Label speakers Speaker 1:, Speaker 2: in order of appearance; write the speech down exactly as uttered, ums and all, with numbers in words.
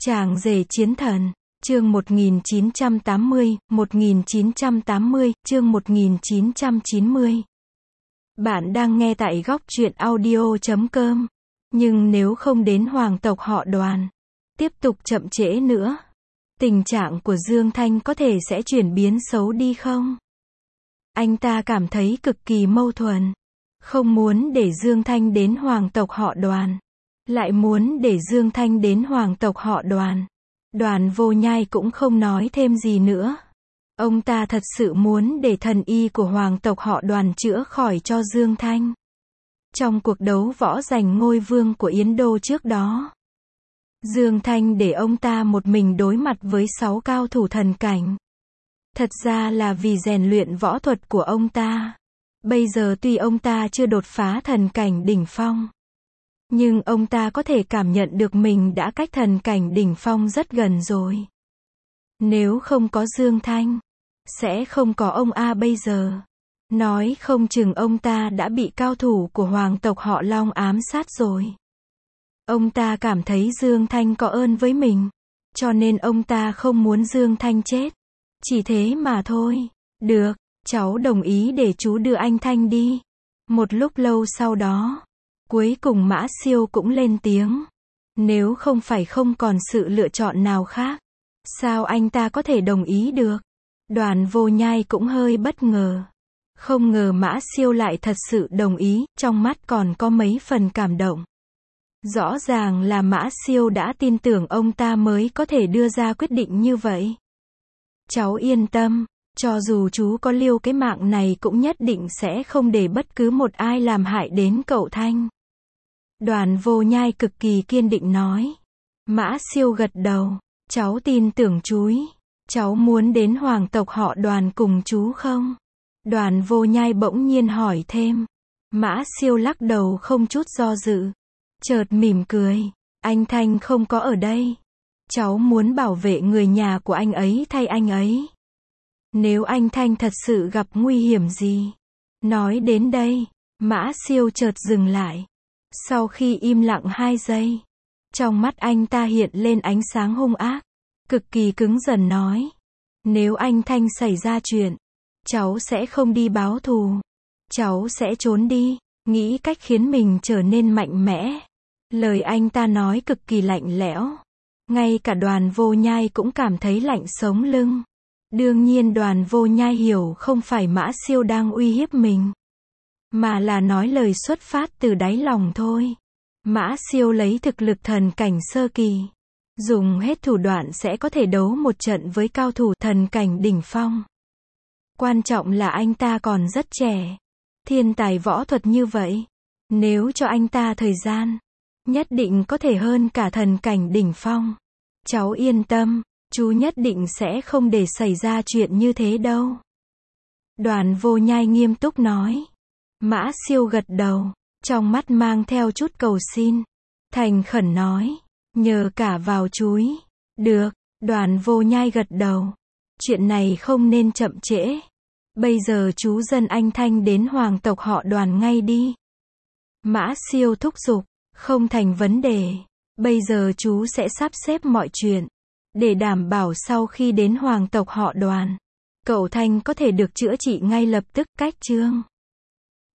Speaker 1: Chàng rể chiến thần, chương một nghìn chín trăm tám mươi, một nghìn chín trăm tám mươi, chương một nghìn chín trăm chín mươi. Bạn đang nghe tại góc truyện audio chấm com. Nhưng nếu không đến hoàng tộc họ Đoàn, tiếp tục chậm trễ nữa, tình trạng của Dương Thanh có thể sẽ chuyển biến xấu đi không? Anh ta cảm thấy cực kỳ mâu thuẫn. Không muốn để Dương Thanh đến hoàng tộc họ Đoàn, lại muốn để Dương Thanh đến hoàng tộc họ Đoàn. Đoàn Vô Nhai cũng không nói thêm gì nữa. Ông ta thật sự muốn để thần y của hoàng tộc họ Đoàn chữa khỏi cho Dương Thanh. Trong cuộc đấu võ giành ngôi vương của Yến Đô trước đó, Dương Thanh để ông ta một mình đối mặt với sáu cao thủ thần cảnh. Thật ra là vì rèn luyện võ thuật của ông ta. Bây giờ tuy ông ta chưa đột phá thần cảnh đỉnh phong, nhưng ông ta có thể cảm nhận được mình đã cách thần cảnh đỉnh phong rất gần rồi. Nếu không có Dương Thanh, sẽ không có ông A bây giờ. Nói không chừng ông ta đã bị cao thủ của hoàng tộc họ Long ám sát rồi. Ông ta cảm thấy Dương Thanh có ơn với mình, cho nên ông ta không muốn Dương Thanh chết. Chỉ thế mà thôi. Được, cháu đồng ý để chú đưa anh Thanh đi. Một lúc lâu sau đó, cuối cùng Mã Siêu cũng lên tiếng. Nếu không phải không còn sự lựa chọn nào khác, sao anh ta có thể đồng ý được? Đoàn Vô Nhai cũng hơi bất ngờ. Không ngờ Mã Siêu lại thật sự đồng ý, trong mắt còn có mấy phần cảm động. Rõ ràng là Mã Siêu đã tin tưởng ông ta mới có thể đưa ra quyết định như vậy. Cháu yên tâm, cho dù chú có liêu cái mạng này cũng nhất định sẽ không để bất cứ một ai làm hại đến cậu Thanh. Đoàn Vô Nhai cực kỳ kiên định nói. Mã Siêu gật đầu. Cháu tin tưởng chú. Cháu muốn đến hoàng tộc họ Đoàn cùng chú không? Đoàn Vô Nhai bỗng nhiên hỏi thêm. Mã Siêu lắc đầu không chút do dự. Chợt mỉm cười. Anh Thanh không có ở đây. Cháu muốn bảo vệ người nhà của anh ấy thay anh ấy. Nếu anh Thanh thật sự gặp nguy hiểm gì. Nói đến đây, Mã Siêu chợt dừng lại. Sau khi im lặng hai giây, trong mắt anh ta hiện lên ánh sáng hung ác, cực kỳ cứng rắn nói. Nếu anh Thanh xảy ra chuyện, cháu sẽ không đi báo thù. Cháu sẽ trốn đi, nghĩ cách khiến mình trở nên mạnh mẽ. Lời anh ta nói cực kỳ lạnh lẽo. Ngay cả Đoàn Vô Nhai cũng cảm thấy lạnh sống lưng. Đương nhiên Đoàn Vô Nhai hiểu không phải Mã Siêu đang uy hiếp mình, mà là nói lời xuất phát từ đáy lòng thôi. Mã Siêu lấy thực lực thần cảnh sơ kỳ, dùng hết thủ đoạn sẽ có thể đấu một trận với cao thủ thần cảnh đỉnh phong. Quan trọng là anh ta còn rất trẻ. Thiên tài võ thuật như vậy, nếu cho anh ta thời gian, nhất định có thể hơn cả thần cảnh đỉnh phong. Cháu yên tâm, chú nhất định sẽ không để xảy ra chuyện như thế đâu. Đoàn Vô Nhai nghiêm túc nói. Mã Siêu gật đầu, trong mắt mang theo chút cầu xin. Thành khẩn nói. Nhờ cả vào chúi. Được, Đoàn Vô Nhai gật đầu. Chuyện này không nên chậm trễ. Bây giờ chú dẫn anh Thanh đến hoàng tộc họ Đoàn ngay đi. Mã Siêu thúc giục. Không thành vấn đề. Bây giờ chú sẽ sắp xếp mọi chuyện, để đảm bảo sau khi đến hoàng tộc họ Đoàn, cậu Thanh có thể được chữa trị ngay lập tức. Cách chương